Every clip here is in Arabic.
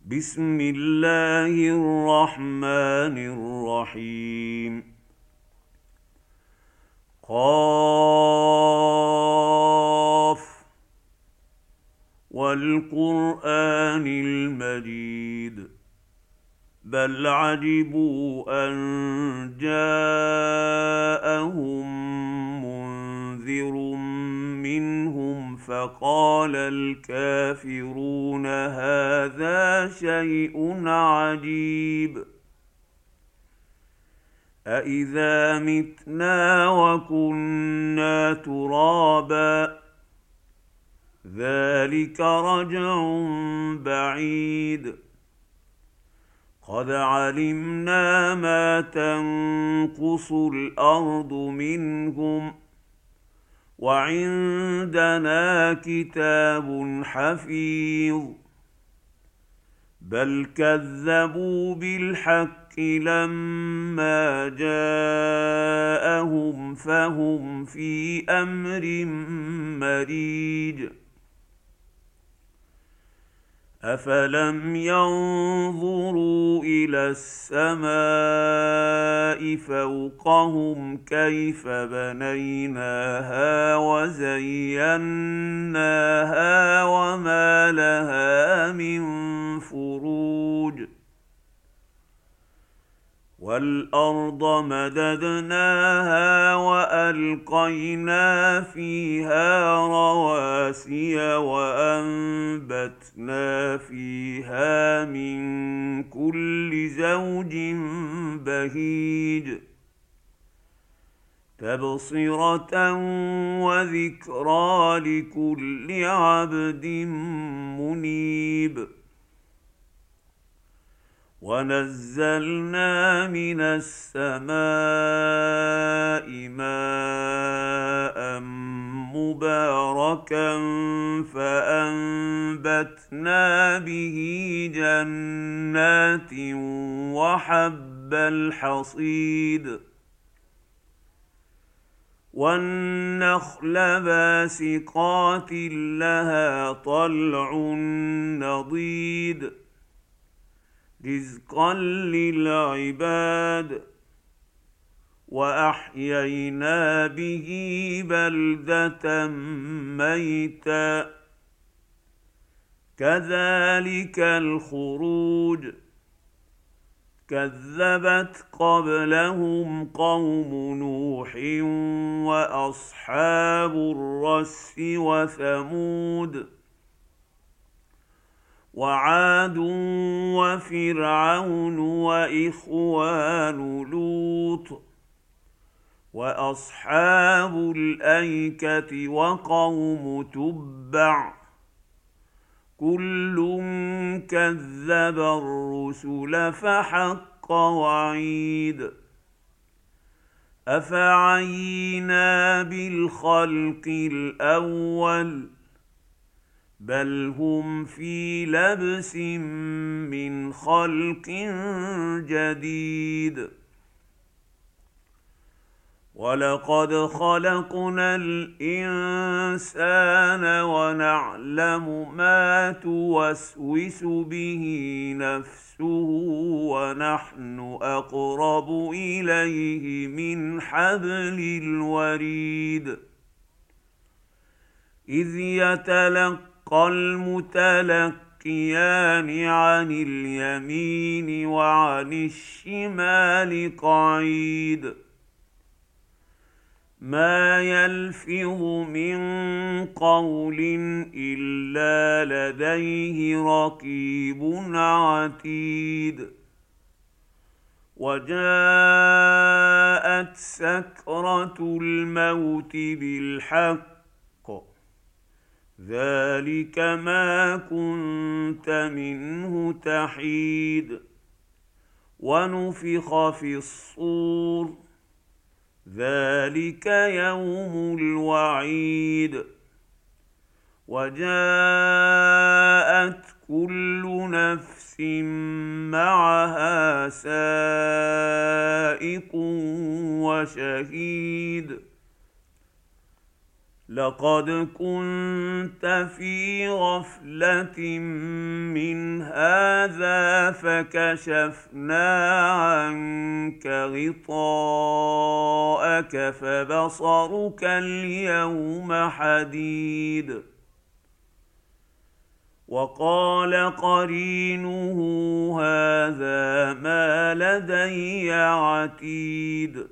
بسم الله الرحمن الرحيم. قاف والقرآن المجيد بل عجبوا أن جاءهم منذر منهم فقال الكافرون هذا شيء عجيب أإذا متنا وكنا ترابا ذلك رجع بعيد قد علمنا ما تنقص الأرض منهم وعندنا كتاب حفيظ بل كذبوا بالحق لما جاءهم فهم في أمر مريج أفلم ينظروا إلى السماء فوقهم كيف بنيناها وزيناها وما لها من فروج والأرض مددناها وألقينا فيها رواسي وأنبتنا فيها من كل زوج بهيج تبصرة وذكرى لكل عبد منيب ونزلنا من السماء ماء مباركا فأنبتنا به جنات وحب الحصيد والنخل باسقات لها طلع نضيد رزقا للعباد وأحيينا به بلدة ميتا كذلك الخروج كذبت قبلهم قوم نوح وأصحاب الرس وثمود وعاد وفرعون وإخوان لوط وأصحاب الأيكة وقوم تبع كل كذب الرسل فحق وعيد أفعينا بالخلق الأول بل هم في لبس من خلق جديد ولقد خلقنا الإنسان ونعلم ما توسوس به نفسه ونحن أقرب إليه من حبل الوريد إذ يتلقى المتلقيان عن اليمين وعن الشمال قعيد ما يلفظ من قول إلا لديه رقيب عتيد وجاءت سكرة الموت بالحق ذلك ما كنت منه تحيد ونفخ في الصور ذلك يوم الوعيد وجاءت كل نفس معها سائق وشهيد لقد كنت في غفلة من هذا هذا فكشفنا عنك غطاءك فبصرك اليوم حديد وقال قرينه هذا ما لدي عتيد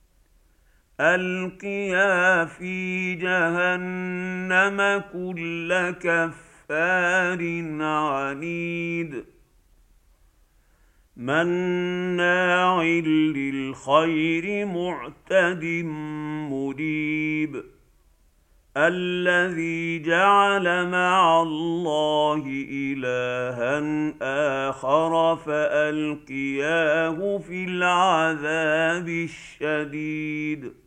القيا في جهنم كل كفار عنيد مناع للخير معتد مريب الذي جعل مع الله إلها آخر فألقياه في العذاب الشديد